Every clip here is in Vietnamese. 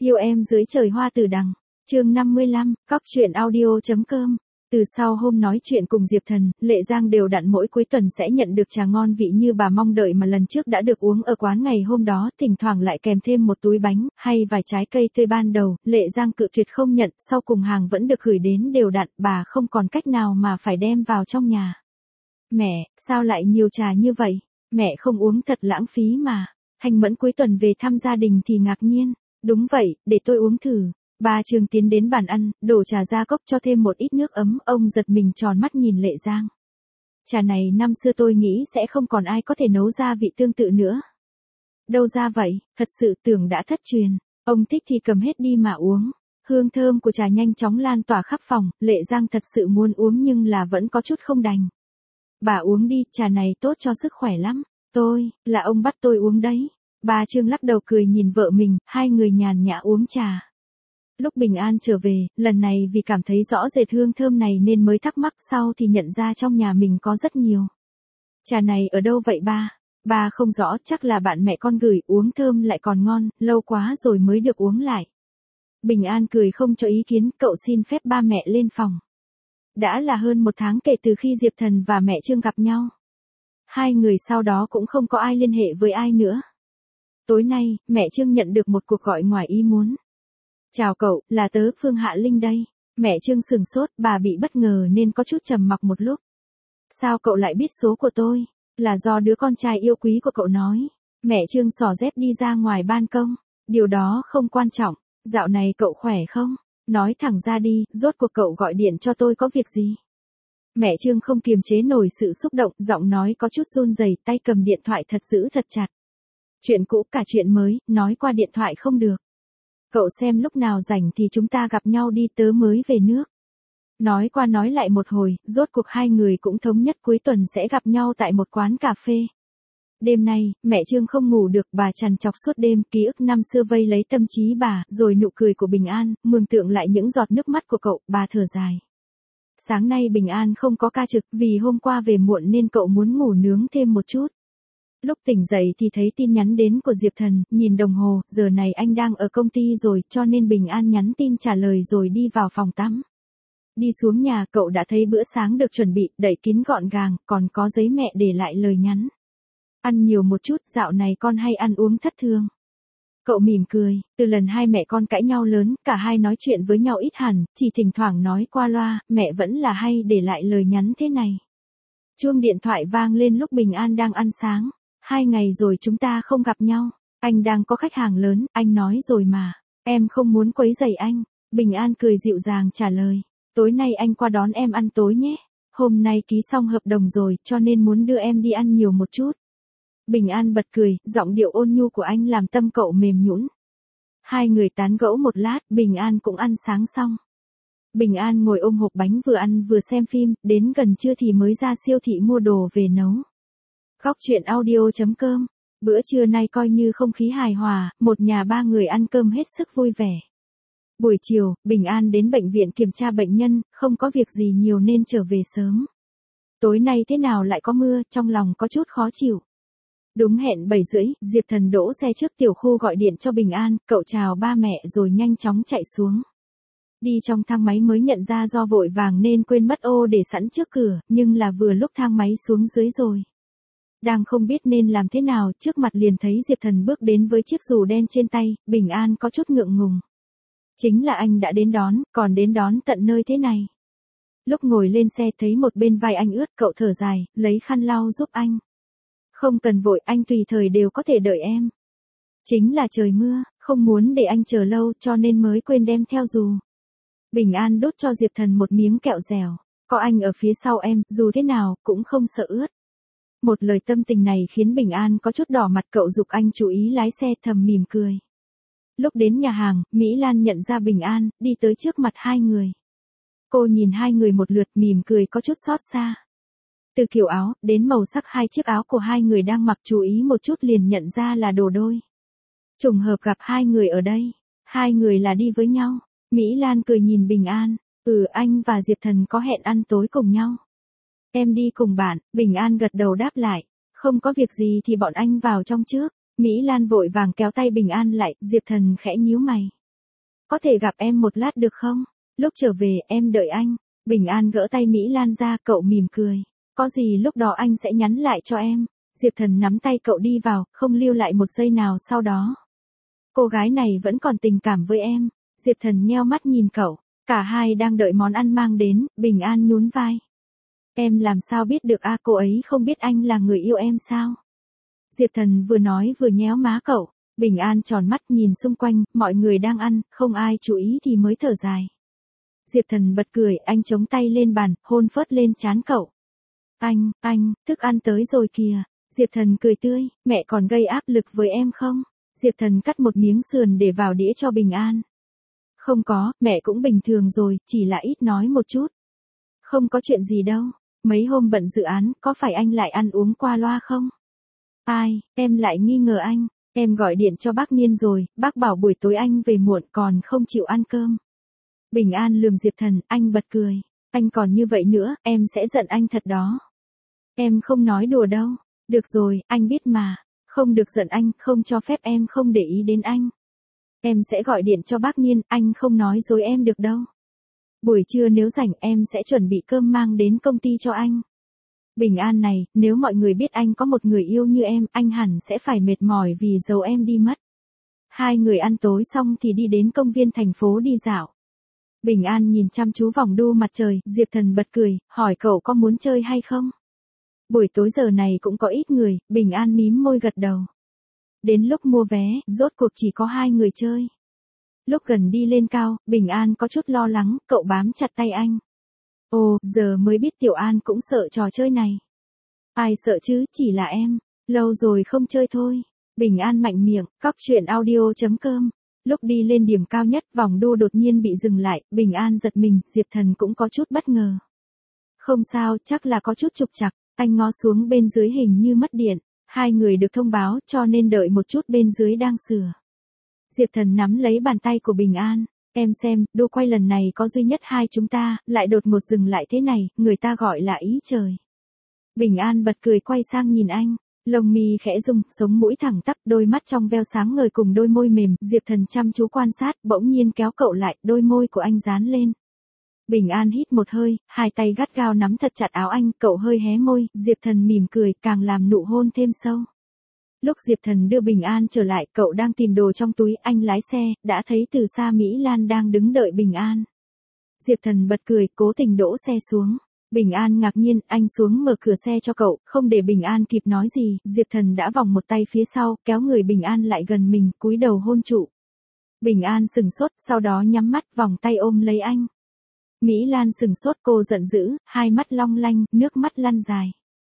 Yêu em dưới trời hoa tử đằng. Chương 55, Cóc truyện audio.com. Từ sau hôm nói chuyện cùng Diệp Thần, Lệ Giang đều đặn mỗi cuối tuần sẽ nhận được trà ngon vị như bà mong đợi mà lần trước đã được uống ở quán ngày hôm đó, thỉnh thoảng lại kèm thêm một túi bánh, hay vài trái cây tươi ban đầu, Lệ Giang cự tuyệt không nhận, sau cùng hàng vẫn được gửi đến đều đặn, bà không còn cách nào mà phải đem vào trong nhà. Mẹ, sao lại nhiều trà như vậy? Mẹ không uống thật lãng phí mà. Thanh Mẫn cuối tuần về thăm gia đình thì ngạc nhiên. Đúng vậy, để tôi uống thử. Bà Trường tiến đến bàn ăn, đổ trà ra cốc cho thêm một ít nước ấm, ông giật mình tròn mắt nhìn Lệ Giang. Trà này năm xưa tôi nghĩ sẽ không còn ai có thể nấu ra vị tương tự nữa. Đâu ra vậy, thật sự tưởng đã thất truyền. Ông thích thì cầm hết đi mà uống. Hương thơm của trà nhanh chóng lan tỏa khắp phòng, Lệ Giang thật sự muốn uống nhưng là vẫn có chút không đành. Bà uống đi, trà này tốt cho sức khỏe lắm. Là ông bắt tôi uống đấy. Bà Trương lắc đầu cười nhìn vợ mình, hai người nhàn nhã uống trà. Lúc Bình An trở về, lần này vì cảm thấy rõ rệt hương thơm này nên mới thắc mắc, sau thì nhận ra trong nhà mình có rất nhiều. Trà này ở đâu vậy ba? Ba không rõ, chắc là bạn mẹ con gửi, uống thơm lại còn ngon, lâu quá rồi mới được uống lại. Bình An cười không cho ý kiến, cậu xin phép ba mẹ lên phòng. Đã là hơn một tháng kể từ khi Diệp Thần và mẹ Trương gặp nhau. Hai người sau đó cũng không có ai liên hệ với ai nữa. Tối nay, mẹ Trương nhận được một cuộc gọi ngoài ý muốn. Chào cậu, là tớ Phương Hạ Linh đây. Mẹ Trương sửng sốt, bà bị bất ngờ nên có chút trầm mặc một lúc. Sao cậu lại biết số của tôi? Là do đứa con trai yêu quý của cậu nói. Mẹ Trương xỏ dép đi ra ngoài ban công. Điều đó không quan trọng. Dạo này cậu khỏe không? Nói thẳng ra đi, rốt cuộc cậu gọi điện cho tôi có việc gì? Mẹ Trương không kiềm chế nổi sự xúc động, giọng nói có chút run rẩy, tay cầm điện thoại thật giữ thật chặt. Chuyện cũ cả chuyện mới, nói qua điện thoại không được. Cậu xem lúc nào rảnh thì chúng ta gặp nhau đi, tớ mới về nước. Nói qua nói lại một hồi, rốt cuộc hai người cũng thống nhất cuối tuần sẽ gặp nhau tại một quán cà phê. Đêm nay, mẹ Trương không ngủ được, bà trằn trọc suốt đêm, ký ức năm xưa vây lấy tâm trí bà, rồi nụ cười của Bình An, mường tượng lại những giọt nước mắt của cậu, bà thở dài. Sáng nay Bình An không có ca trực, vì hôm qua về muộn nên cậu muốn ngủ nướng thêm một chút. Lúc tỉnh dậy thì thấy tin nhắn đến của Diệp Thần, nhìn đồng hồ, giờ này anh đang ở công ty rồi, cho nên Bình An nhắn tin trả lời rồi đi vào phòng tắm. Đi xuống nhà, cậu đã thấy bữa sáng được chuẩn bị, đậy kín gọn gàng, còn có giấy mẹ để lại lời nhắn. Ăn nhiều một chút, dạo này con hay ăn uống thất thường. Cậu mỉm cười, từ lần hai mẹ con cãi nhau lớn, cả hai nói chuyện với nhau ít hẳn, chỉ thỉnh thoảng nói qua loa, mẹ vẫn là hay để lại lời nhắn thế này. Chuông điện thoại vang lên lúc Bình An đang ăn sáng. 2 ngày rồi chúng ta không gặp nhau. Anh đang có khách hàng lớn, anh nói rồi mà. Em không muốn quấy rầy anh. Bình An cười dịu dàng trả lời. Tối nay anh qua đón em ăn tối nhé. Hôm nay ký xong hợp đồng rồi, cho nên muốn đưa em đi ăn nhiều một chút. Bình An bật cười, giọng điệu ôn nhu của anh làm tâm cậu mềm nhũn. Hai người tán gẫu một lát, Bình An cũng ăn sáng xong. Bình An ngồi ôm hộp bánh vừa ăn vừa xem phim, đến gần trưa thì mới ra siêu thị mua đồ về nấu. Cóc truyện audio.com. Bữa trưa nay coi như không khí hài hòa, một nhà ba người ăn cơm hết sức vui vẻ. Buổi chiều, Bình An đến bệnh viện kiểm tra bệnh nhân, không có việc gì nhiều nên trở về sớm. Tối nay thế nào lại có mưa, trong lòng có chút khó chịu. Đúng hẹn 7:30, Diệp Thần đỗ xe trước tiểu khu gọi điện cho Bình An, cậu chào ba mẹ rồi nhanh chóng chạy xuống. Đi trong thang máy mới nhận ra do vội vàng nên quên mất ô để sẵn trước cửa, nhưng là vừa lúc thang máy xuống dưới rồi. Đang không biết nên làm thế nào, trước mặt liền thấy Diệp Thần bước đến với chiếc dù đen trên tay, Bình An có chút ngượng ngùng. Chính là anh đã đến đón, còn đến đón tận nơi thế này. Lúc ngồi lên xe thấy một bên vai anh ướt, cậu thở dài, lấy khăn lau giúp anh. Không cần vội, anh tùy thời đều có thể đợi em. Chính là trời mưa, không muốn để anh chờ lâu cho nên mới quên đem theo dù. Bình An đút cho Diệp Thần một miếng kẹo dẻo, có anh ở phía sau em, dù thế nào, cũng không sợ ướt. Một lời tâm tình này khiến Bình An có chút đỏ mặt, cậu giục anh chú ý lái xe, thầm mỉm cười. Lúc đến nhà hàng, Mỹ Lan nhận ra Bình An, đi tới trước mặt hai người. Cô nhìn hai người một lượt, mỉm cười có chút xót xa. Từ kiểu áo, đến màu sắc hai chiếc áo của hai người đang mặc, chú ý một chút liền nhận ra là đồ đôi. Trùng hợp gặp hai người ở đây, hai người là đi với nhau. Mỹ Lan cười nhìn Bình An, anh và Diệp Thần có hẹn ăn tối cùng nhau. Em đi cùng bạn, Bình An gật đầu đáp lại. Không có việc gì thì bọn anh vào trong trước. Mỹ Lan vội vàng kéo tay Bình An lại, Diệp Thần khẽ nhíu mày. có thể gặp em một lát được không? Lúc trở về em đợi anh. Bình An gỡ tay Mỹ Lan ra, cậu mỉm cười. Có gì lúc đó anh sẽ nhắn lại cho em. Diệp Thần nắm tay cậu đi vào, không lưu lại một giây nào sau đó. Cô gái này vẫn còn tình cảm với em. Diệp Thần nheo mắt nhìn cậu. Cả hai đang đợi món ăn mang đến, Bình An nhún vai. Em làm sao biết được cô ấy không biết anh là người yêu em sao? Diệp Thần vừa nói vừa nhéo má cậu. Bình An tròn mắt nhìn xung quanh, mọi người đang ăn, không ai chú ý thì mới thở dài. Diệp Thần bật cười, anh chống tay lên bàn, hôn phớt lên trán cậu. Anh, thức ăn tới rồi kìa. Diệp Thần cười tươi, mẹ còn gây áp lực với em không? Diệp Thần cắt một miếng sườn để vào đĩa cho Bình An. Không có, mẹ cũng bình thường rồi, chỉ là ít nói một chút. Không có chuyện gì đâu, mấy hôm bận dự án, có phải anh lại ăn uống qua loa không? Ai, em lại nghi ngờ anh, em gọi điện cho bác Niên rồi, bác bảo buổi tối anh về muộn còn không chịu ăn cơm. Bình An lườm Diệp Thần, anh bật cười, anh còn như vậy nữa, em sẽ giận anh thật đó. Em không nói đùa đâu, được rồi, anh biết mà, không được giận anh, không cho phép em không để ý đến anh. Em sẽ gọi điện cho bác Niên, anh không nói dối em được đâu. Buổi trưa nếu rảnh em sẽ chuẩn bị cơm mang đến công ty cho anh. Bình An này, nếu mọi người biết anh có một người yêu như em, anh hẳn sẽ phải mệt mỏi vì giấu em đi mất. Hai người ăn tối xong thì đi đến công viên thành phố đi dạo. Bình An nhìn chăm chú vòng đu mặt trời, Diệp Thần bật cười, hỏi cậu có muốn chơi hay không? Buổi tối giờ này cũng có ít người, Bình An mím môi gật đầu. Đến lúc mua vé, rốt cuộc chỉ có 2 người chơi. Lúc gần đi lên cao, Bình An có chút lo lắng, cậu bám chặt tay anh. Ồ, giờ mới biết Tiểu An cũng sợ trò chơi này. Ai sợ chứ, chỉ là em. Lâu rồi không chơi thôi. Bình An mạnh miệng, cóc truyện audio.com. Lúc đi lên điểm cao nhất, vòng đua đột nhiên bị dừng lại, Bình An giật mình, Diệp Thần cũng có chút bất ngờ. Không sao, chắc là có chút trục trặc, anh ngó xuống bên dưới hình như mất điện. 2 người được thông báo cho nên đợi một chút bên dưới đang sửa. Diệp Thần nắm lấy bàn tay của Bình An. Em xem, đua quay lần này có duy nhất 2 chúng ta, lại đột ngột dừng lại thế này, người ta gọi là ý trời. Bình An bật cười quay sang nhìn anh. Lông mi khẽ rung, sống mũi thẳng tắp, đôi mắt trong veo sáng ngời cùng đôi môi mềm. Diệp Thần chăm chú quan sát, bỗng nhiên kéo cậu lại, đôi môi của anh dán lên. Bình An hít một hơi, 2 tay gắt gao nắm thật chặt áo anh, cậu hơi hé môi, Diệp Thần mỉm cười, càng làm nụ hôn thêm sâu. Lúc Diệp Thần đưa Bình An trở lại, cậu đang tìm đồ trong túi, anh lái xe, đã thấy từ xa Mỹ Lan đang đứng đợi Bình An. Diệp Thần bật cười, cố tình đỗ xe xuống. Bình An ngạc nhiên, anh xuống mở cửa xe cho cậu, không để Bình An kịp nói gì, Diệp Thần đã vòng một tay phía sau, kéo người Bình An lại gần mình, cúi đầu hôn trụ. Bình An sừng sốt, sau đó nhắm mắt, vòng tay ôm lấy anh. Mỹ Lan sừng sốt, cô giận dữ, 2 mắt long lanh, nước mắt lăn dài.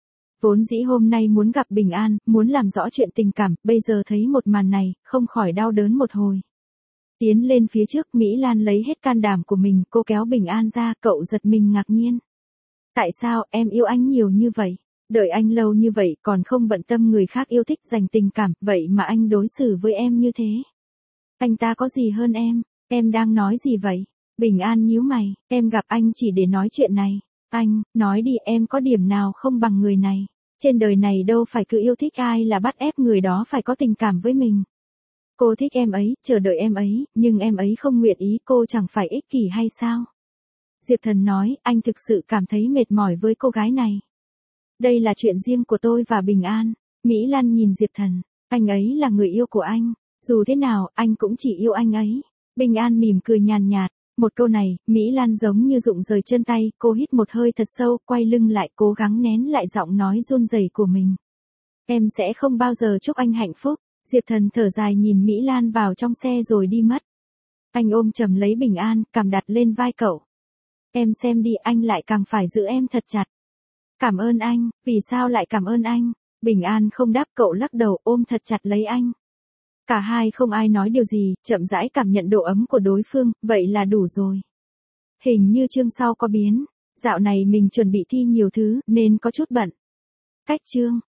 Vốn dĩ hôm nay muốn gặp Bình An, muốn làm rõ chuyện tình cảm, bây giờ thấy một màn này, không khỏi đau đớn một hồi. Tiến lên phía trước, Mỹ Lan lấy hết can đảm của mình, cô kéo Bình An ra, cậu giật mình ngạc nhiên. Tại sao, em yêu anh nhiều như vậy? Đợi anh lâu như vậy, còn không bận tâm người khác yêu thích dành tình cảm, vậy mà anh đối xử với em như thế. Anh ta có gì hơn em đang nói gì vậy? Bình An nhíu mày, em gặp anh chỉ để nói chuyện này. Anh, nói đi, em có điểm nào không bằng người này. Trên đời này đâu phải cứ yêu thích ai là bắt ép người đó phải có tình cảm với mình. Cô thích em ấy, chờ đợi em ấy, nhưng em ấy không nguyện ý, cô chẳng phải ích kỷ hay sao? Diệp Thần nói, anh thực sự cảm thấy mệt mỏi với cô gái này. Đây là chuyện riêng của tôi và Bình An. Mỹ Lan nhìn Diệp Thần, anh ấy là người yêu của anh. Dù thế nào, anh cũng chỉ yêu anh ấy. Bình An mỉm cười nhàn nhạt. Một câu này, Mỹ Lan giống như rụng rời chân tay, cô hít một hơi thật sâu, quay lưng lại, cố gắng nén lại giọng nói run rẩy của mình. Em sẽ không bao giờ chúc anh hạnh phúc. Diệp Thần thở dài nhìn Mỹ Lan vào trong xe rồi đi mất. Anh ôm chầm lấy Bình An, cằm đặt lên vai cậu. Em xem đi, anh lại càng phải giữ em thật chặt. Cảm ơn anh, vì sao lại cảm ơn anh? Bình An không đáp, cậu lắc đầu, ôm thật chặt lấy anh. Cả hai không ai nói điều gì, chậm rãi cảm nhận độ ấm của đối phương, vậy là đủ rồi. Hình như chương sau có biến. Dạo này mình chuẩn bị thi nhiều thứ, nên có chút bận. Cách chương.